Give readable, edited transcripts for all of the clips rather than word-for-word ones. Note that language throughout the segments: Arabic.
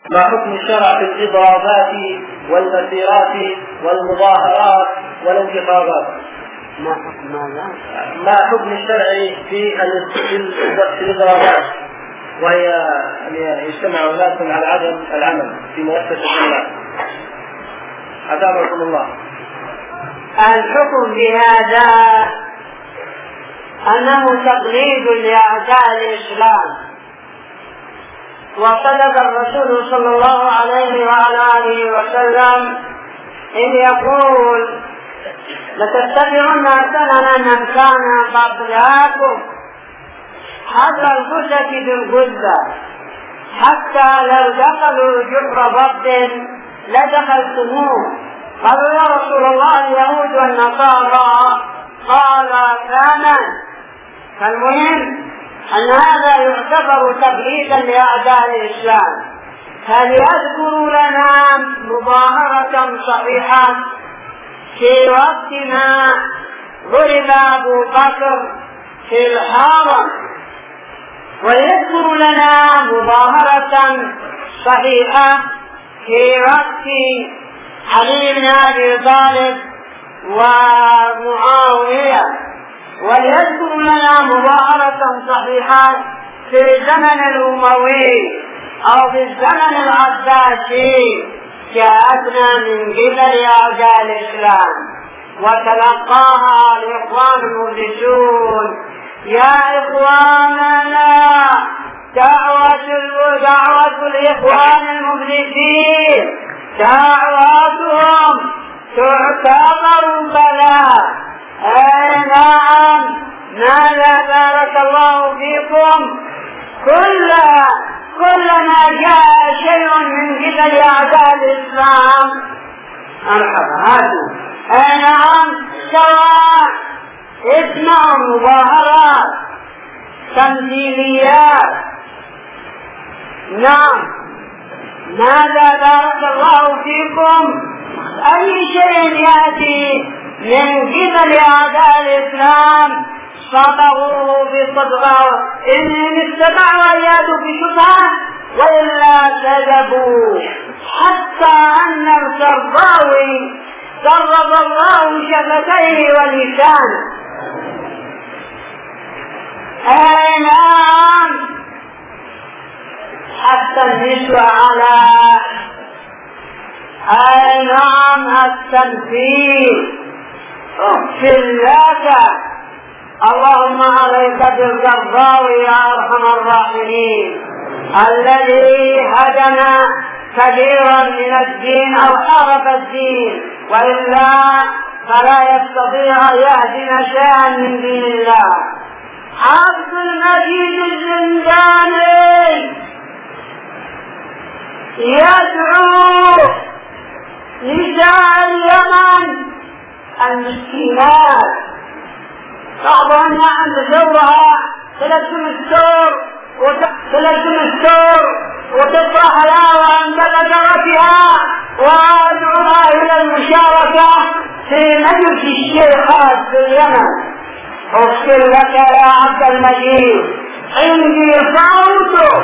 ما حكم الشرع في الإضرابات والمسيرات والمظاهرات والانتخابات؟ ما حكم الشرع في الإضرابات وهي أن يجتمع الناس على عدم العمل في مؤسسة المال؟ أدامكم الله. الحكم بهذا أنه تقليد لأعداء الإسلام، وصدق الرسول صلى الله عليه وعلى آله وسلم إذ يقول: لتتبعن سنن من كان قبلكم حتى الغزة بالغزة، حتى لو دخلوا جحر ضب لدخلتموه. قالوا: يا رسول الله اليهود والنصارى؟ قال: فمن؟ فالمهم أن هذا يعتبر تقليدا لأعداء الإسلام. فليذكروا لنا مظاهرة صحيحة في وقت ما ضرب أبو بكر في الحرم، وليذكروا لنا مظاهرة صحيحة في وقت علي بن أبي طالب ومعاوية، وليذكروا لنا مظاهرة صحيحة في الزمن الأموي أو في الزمن العباسي جاءتنا من قبل أعداء الإسلام وتلقاها الإخوان المفلسون. يا إخواننا، دعوة الإخوان المفلسين دعواتهم تعتبر بلاء. نعم، ماذا بارك الله فيكم، كلما جاء شيء من قبل أعداء الإسلام مرحبا هاتوا. نعم، سواء اسمعوا مظاهرات تمثيليات. نعم، ماذا بارك الله فيكم، أي شيء يأتي من قبل أعداء الإسلام صبغوه بصبغة، إن استطاعوا أن يأتوا بشبهة وإلا كذبوا. حتى أن الكرباوي ضرب الله شفتيه ولسانه. نعم، حتى النسوة على نعم التمثيل. اغفر لك، اللهم عليك بالكرباوي يا أرحم الراحمين، الذي هدنا كثيرا من الدين أو عرف الدين، وإلا فلا يستطيع أن يهدنا شيئا من دين الله. عبد المجيد الزنداني يدعو نساء اليمن المسكينات، بعضهن عند زورها تلزم السور وتطرح حلاوة عند ذرتها، وأدعوها إلى المشاركة في مجلس الشيخات في اليمن. أغفر لك يا عبد المجيد، عندي صوتك،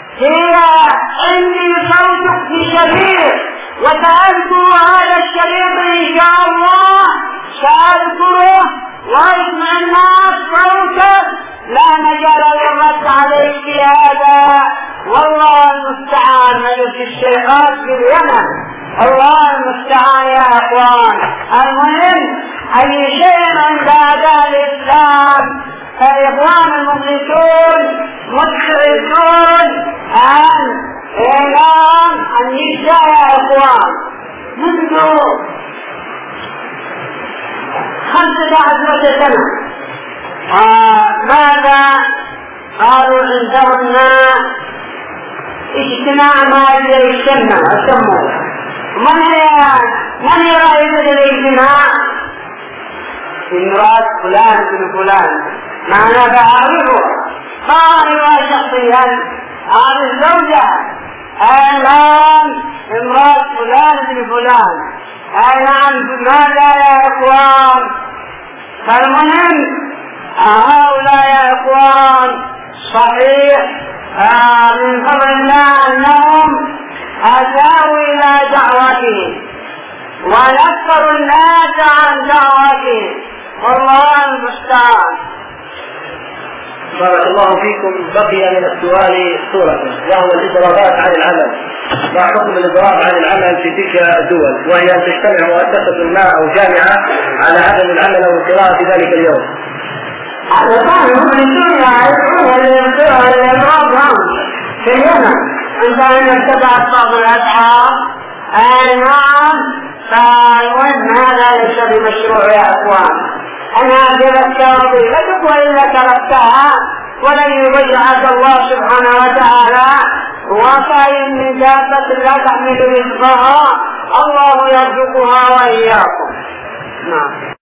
عندي صوتك في شريط، وسأذكر هذا الشريط إن شاء الله، سأذكره واسمع الناس صوتك، لا مجال للرد عليك هذا. والله المستعان، مجلس الشيخات في اليمن، الله المستعان يا اخوان. المهم اي شيء عند اعداء الاسلام فالاخوان المفلسون متحرسون عن اعلام النساء يا اخوان منذ 15 سنة. ماذا قالوا عندهم اجتماع ما يسمى من هي رئيسة الاجتماع؟ امرأة فلان بن فلان، معنى فأعرفها، أعرفها شخصيا، أعرف زوجها، نعم امرأة فلان بن فلان. نعم، ماذا يا إخوان؟ فالمهم هؤلاء يا إخوان صحيح من فضل الله أنهم دعوته ونكثر الناس عن دعوته، والله المستعان. بارك الله فيكم. بقي من السؤال صورة، وهو الإضرابات عن العمل. ما حكم الإضراب عن العمل في تلك الدول، وهي أن تجتمع مؤسسة ما أو جامعة على عدم العمل أو القراءة في ذلك اليوم؟ هم الدنيا يدعون الإضراب في اليمن عندما اتبعت بعض الأسعار. نعم، فالوزن هذا ليس بمشروع يا أخوان. أنا تذكرت لك وإلا تركتها ولن يضيعك الله سبحانه وتعالى. وكأين من دابة لا تحمل رزقها الله يرزقها وإياكم. نعم.